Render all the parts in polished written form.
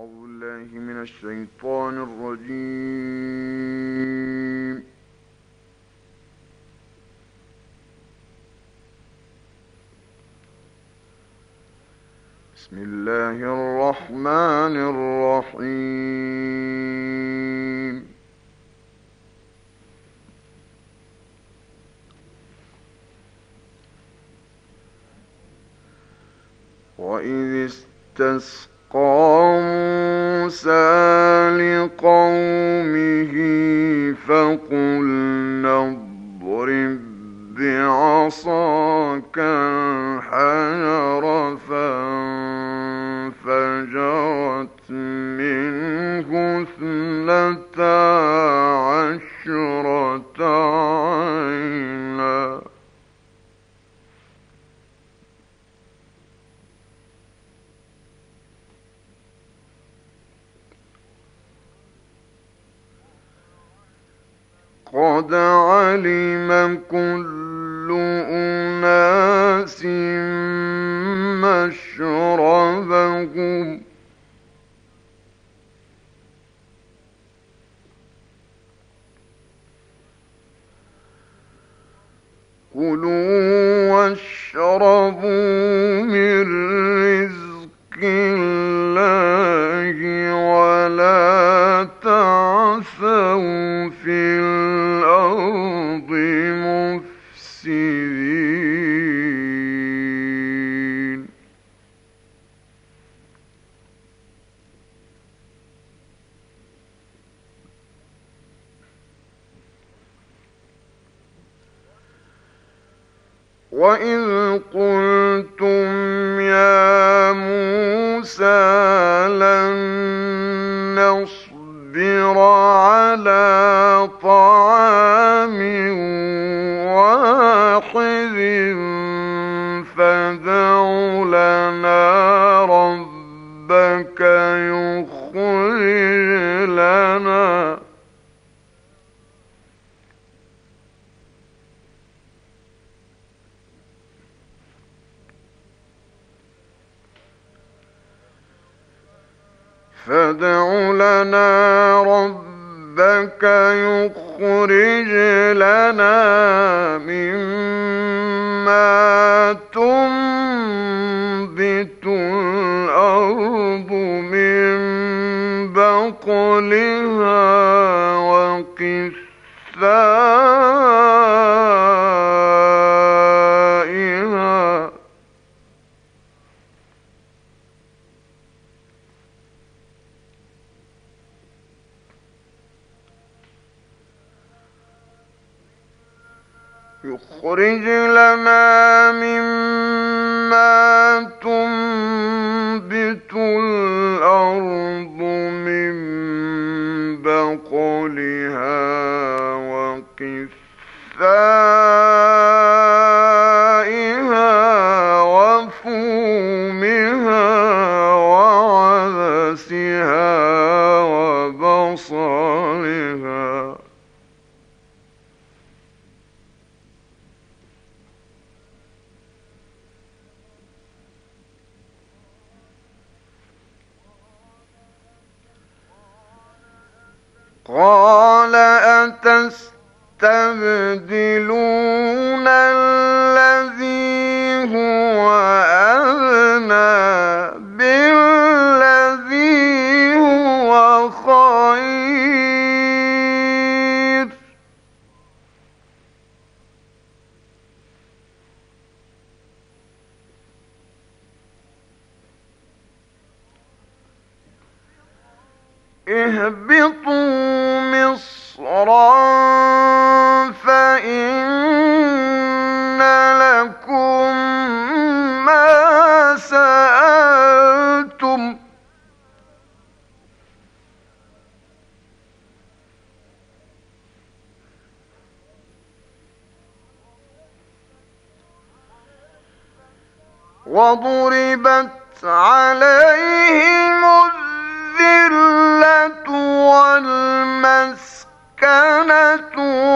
أعوذ بالله من الشيطان الرجيم. بسم الله الرحمن الرحيم. وإذ استسقى موسى لقومه فقلنا اضرب بعصاك الحجر فانفجرت منه اثنتا عشرة عينا قد علم كل أناس مشربهم كلوا واشربوا من رزق الله ولا تعثوا في الأرض مفسدين. وإذ قلتم يا موسى لن نصبر على طعام واحد فادع لنا ربك يخرج لنا مما تنبت الأرض من بقلها وقثائها يخرج لنا مما تنبت الأرض من بقلها وقثائها وفومها وعدسها وبصلها قال أتستبدلون الذي هو أدنى بالذي هو خير اهبطوا مصرا فإن لكم ما سألتم وضربت عليهم الذلة والمسكنة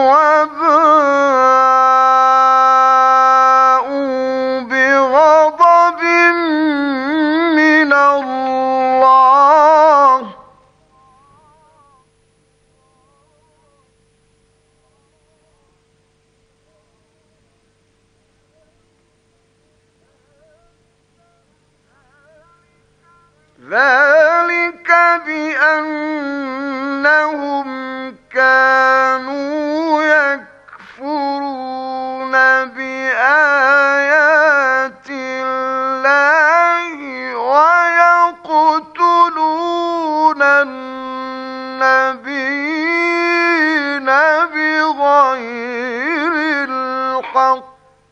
وباءوا بغضب من الله ذلك بأنهم كانوا يكفرون بآيات الله ويقتلون النبيين بغير الحق.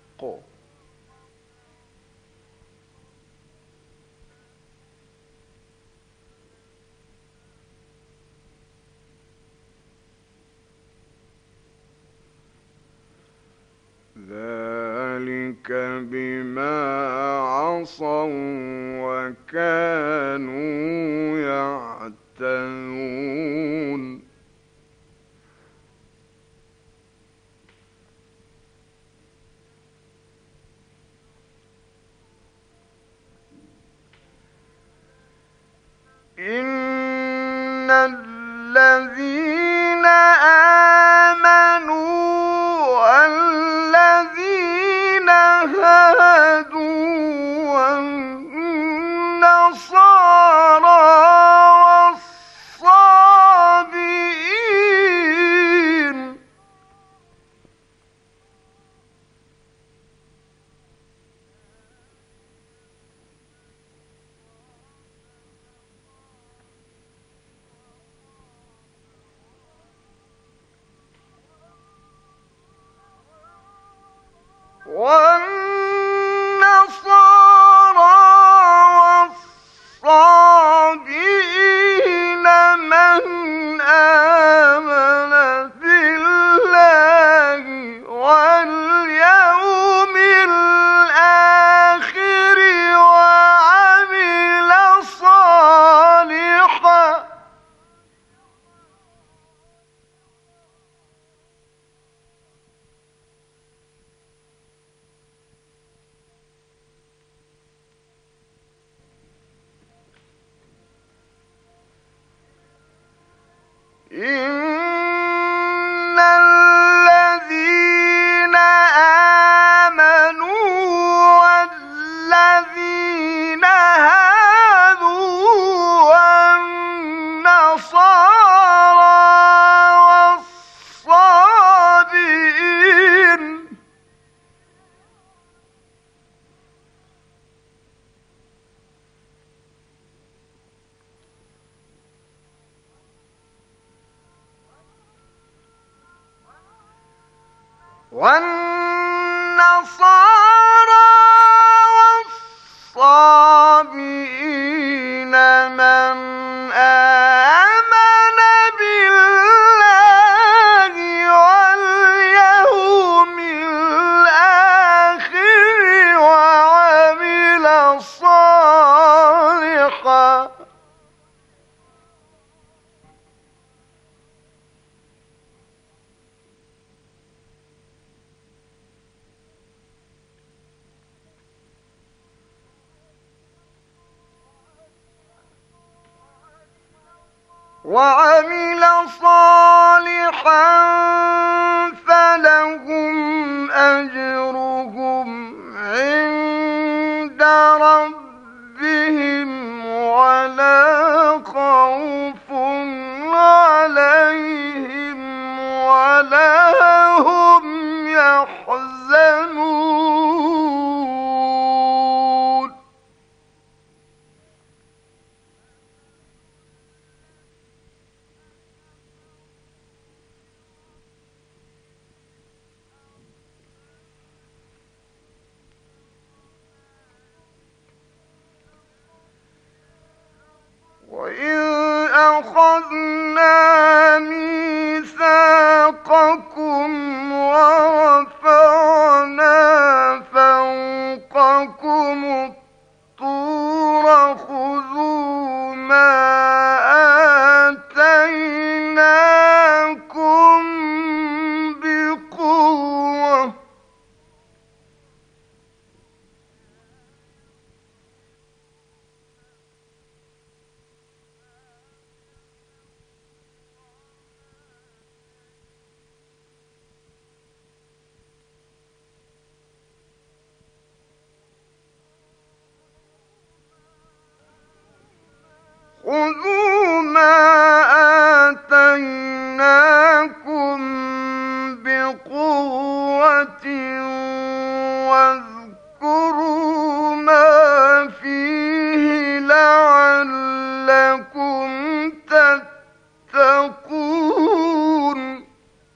ذلك بما عصوا وكانوا يعتدون. إن الذين آمنوا والذين هادوا والنصارى والصابئين والصابئين من آمن بالله واليوم الآخر وعمل صالحا. إن الذين آمنوا والذين هادوا والنصارى والصابئين والصابئين من آمن بالله واليوم الآخر وعمل صالحا. فلهم أجرهم عند ربهم ولا خوف عليهم ولا هم يحزنون. وإذ أخذنا ميثاقكم ورفعنا فوقكم الطور خذوا ما آتيناكم بقوة خذوا ما آتيناكم بقوة واذكروا ما فيه لعلكم تتقون.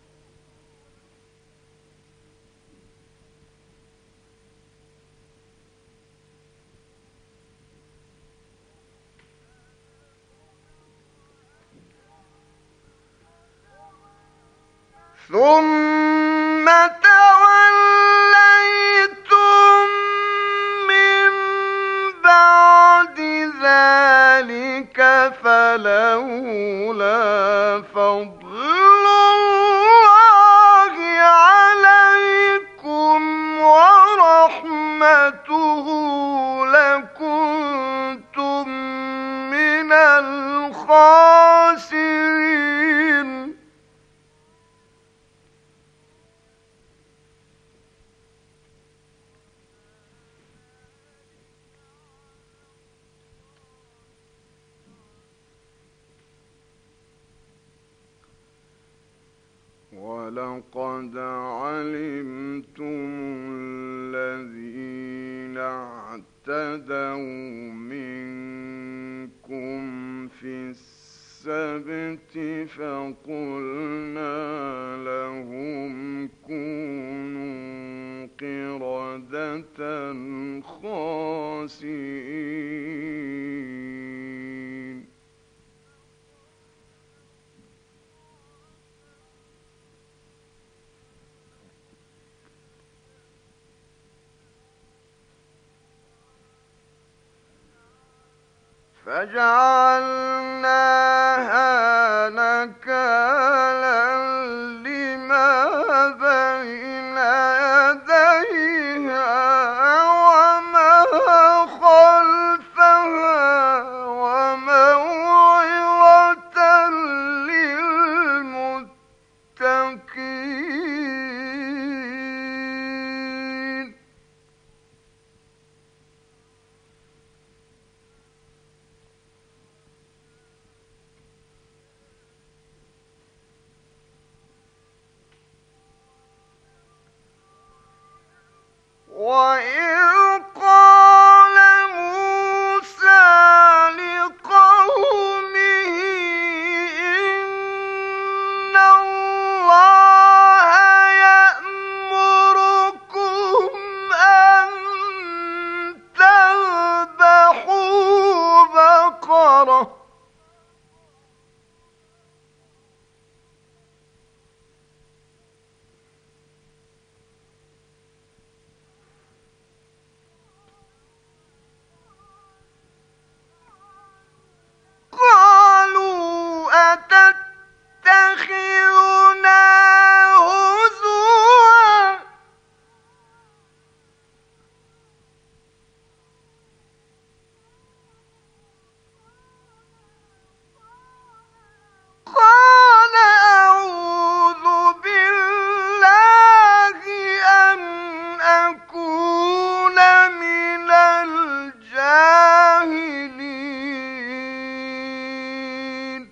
ثم توليتم من بعد ذلك فلولا فضل الله عليكم ورحمته لكنتم من الخاسرين. ولقد علمتم الذين اعتدوا منكم في السبت فقلنا لهم كونوا قردة خاسئين. فجعلناها نكالا لما بين يديها وما خلفها وموعظة للمتقين. وإذ قال موسى لقومه إن الله يأمركم أن تذبحوا بقرة قالوا أتتخذنا هزوا قال أعوذ بالله أن أكون من الجاهلين.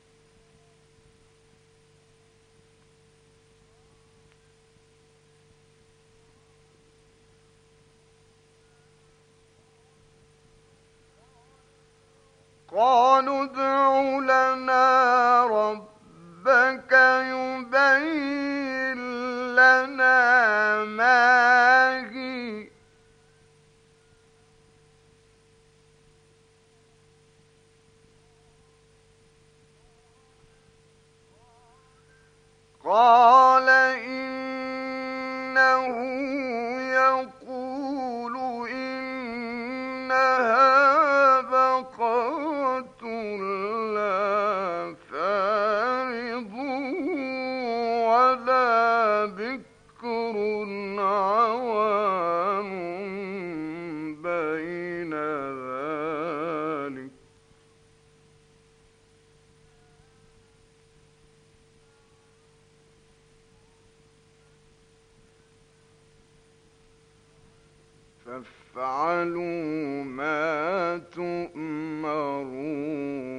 قالوا ادع لنا ربك يبين لنا ما هي قال إنه يقول إنها بقرة لا فارض ولا بكر عوان بين ذلك فافعلوا ما تؤمرون.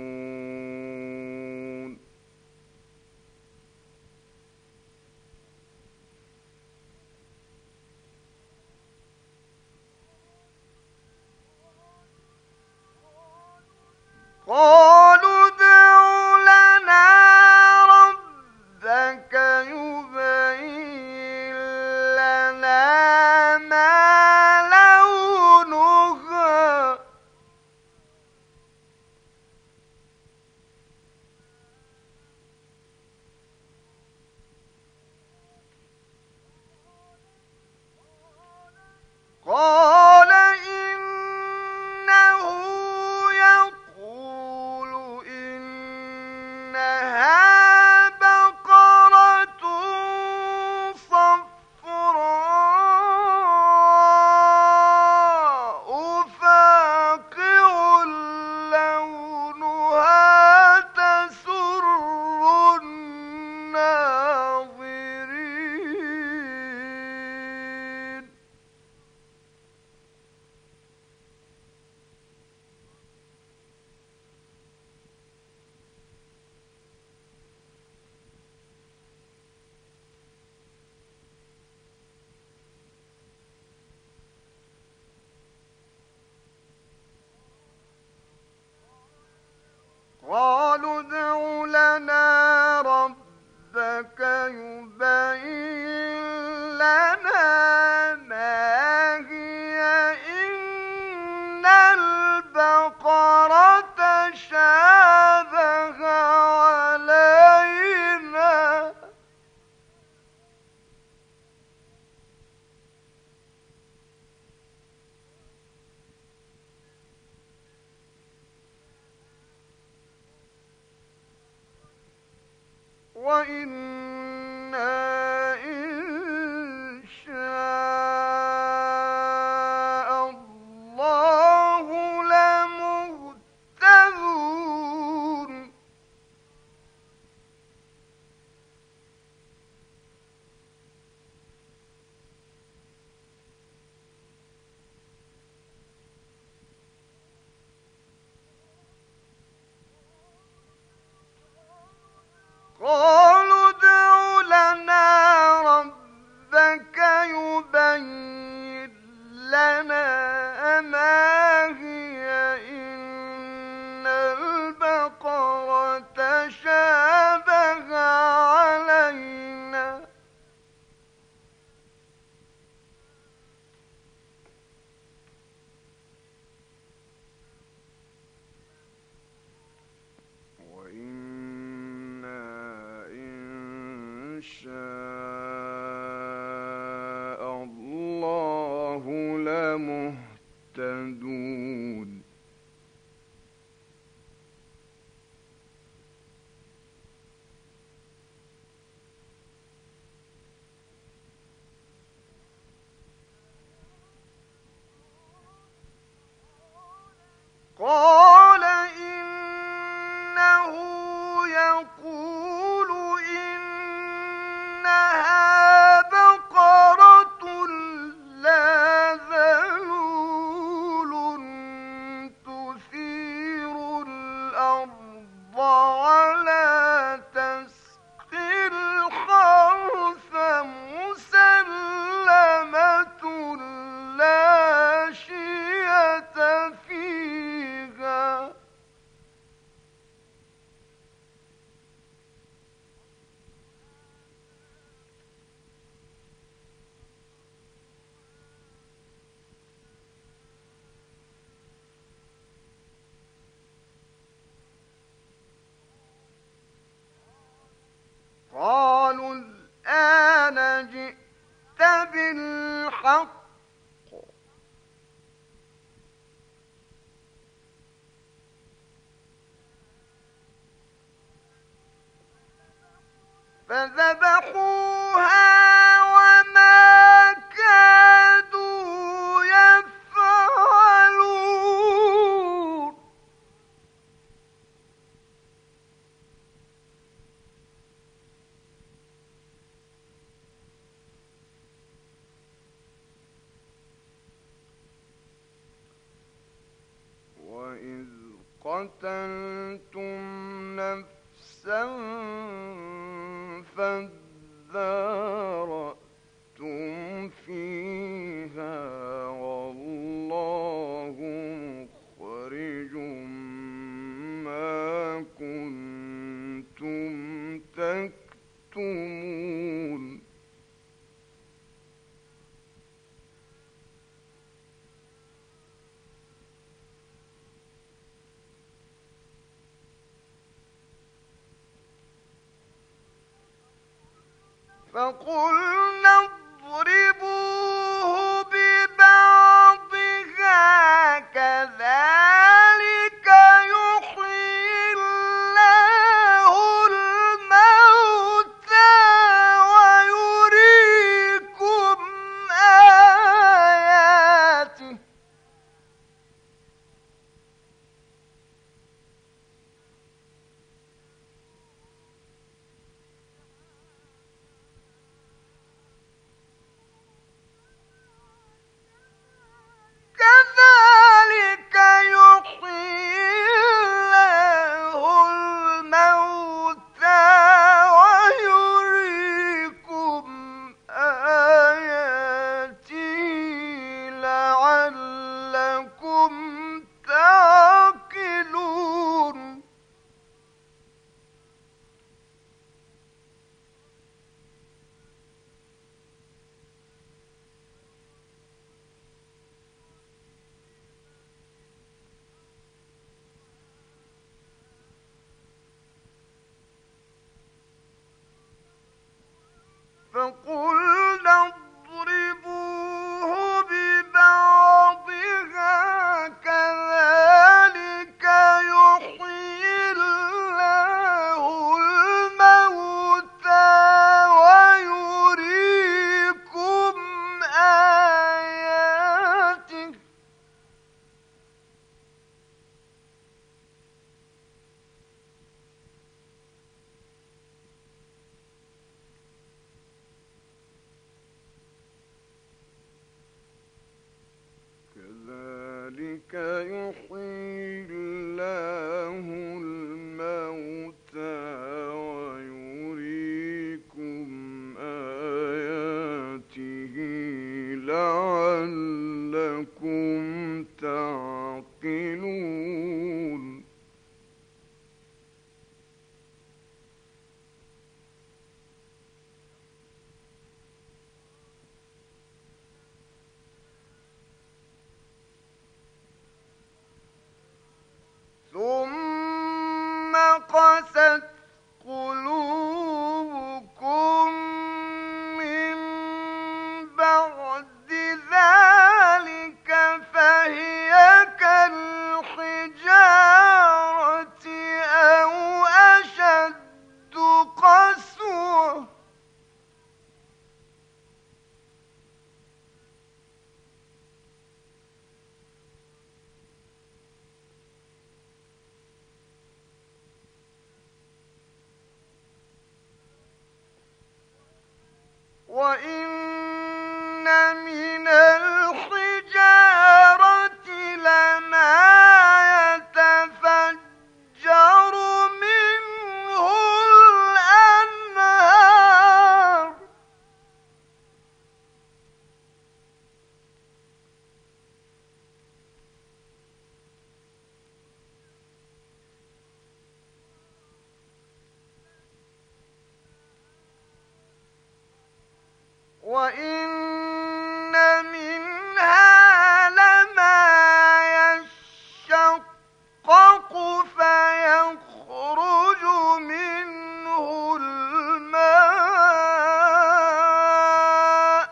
قالوا ادع لنا ربك يبين لنا ما لونها قال إنه يقول إنها بقرة صفراء فاقع لونها تسر الناظرين قالوا ادع لنا ربك يبين لنا ما هي إن البقرة شابه علينا وإنا إن شاء الله لمهتدون قالوا ادع لنا ربك يبين لنا ما هي إن البقرة شابه علينا وإنا إن شاء الله لمهتدون قال إنه يقول إنها بقرة لا ذلول تثير الأرض ولا تسقي الحرث مسلمة لا شية فيها قالوا الآن جئت بالحق فذبحوها وما كادوا يفعلون وإذ قتلتم نفسا فادارأتم فيها والله مخرج فقلنا اضربوه ببعضها كذلك يحيي الله الموتى ويريكم آياته كذلك يحيي الله الموتى ويريكم آياته لعلكم تعقلون فقلنا اضربوه ببعضها كذلك يحيي الله الموتى ويريكم آياته كذلك يحيي الله الموتى ويريكم آياته لعلكم تعقلون ثم قست قلوبكم من بعد ذلك فهي كالحجارة أو أشد قسوة وإن من الحجارة لما يتفجر منه الأنهار وإن منها لما يشقق فيخرج منه الماء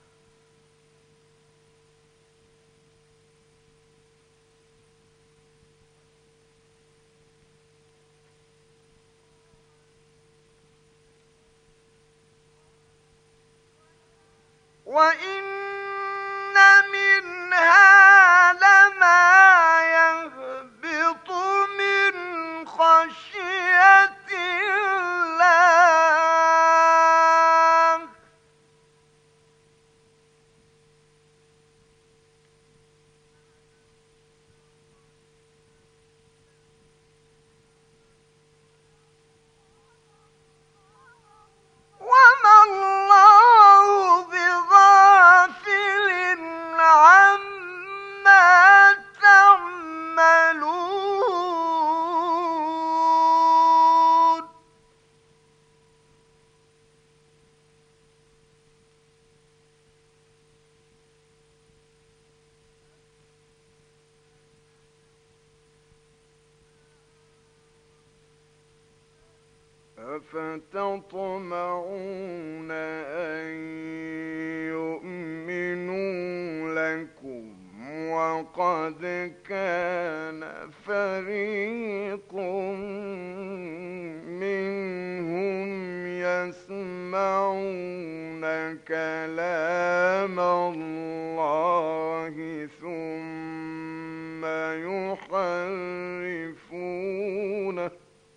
وإن منها لما يهبط من خشية الله وما الله بغافل عما تعملون أفتطمعون أن يؤمنوا لكم وقد كان فريق منهم يسمعون كلام الله ثم يحرفونه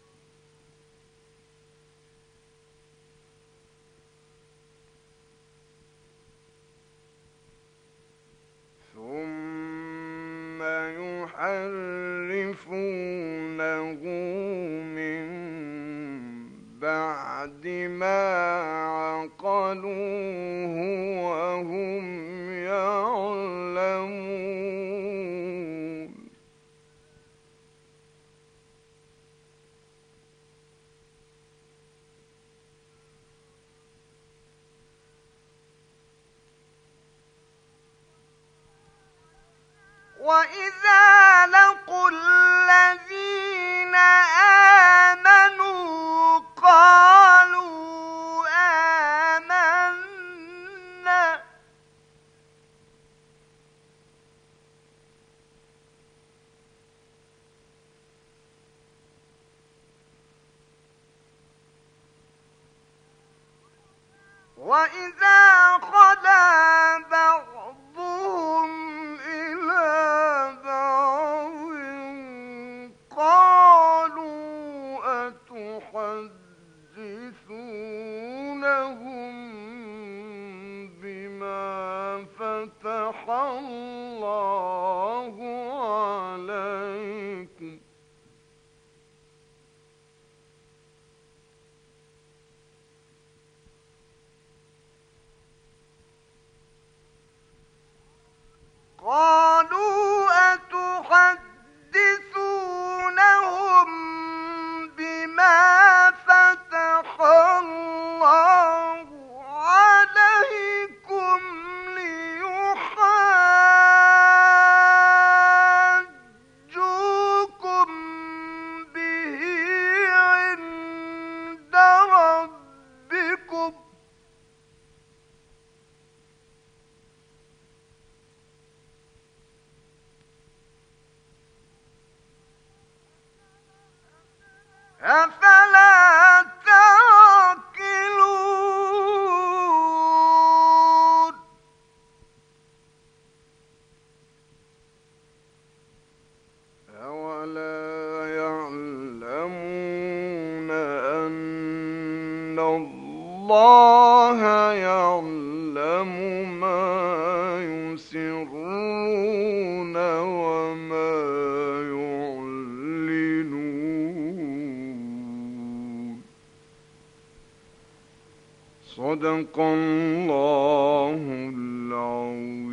من بعد ما عقلوه وهم يعلمون وإذا لقوا الذين آمنوا قالوا آمنا وإذا خلا بعضهم إلى بعض قالوا أتحدثونهم بما فتح الله عليكم قالوا أتحدثونهم بما فتح الله عليكم ليحاجوكم به عند ربكم أفلا تعقلون أولا يعلمون أن الله يعلم ما يسرون وما صدق الله العظيم.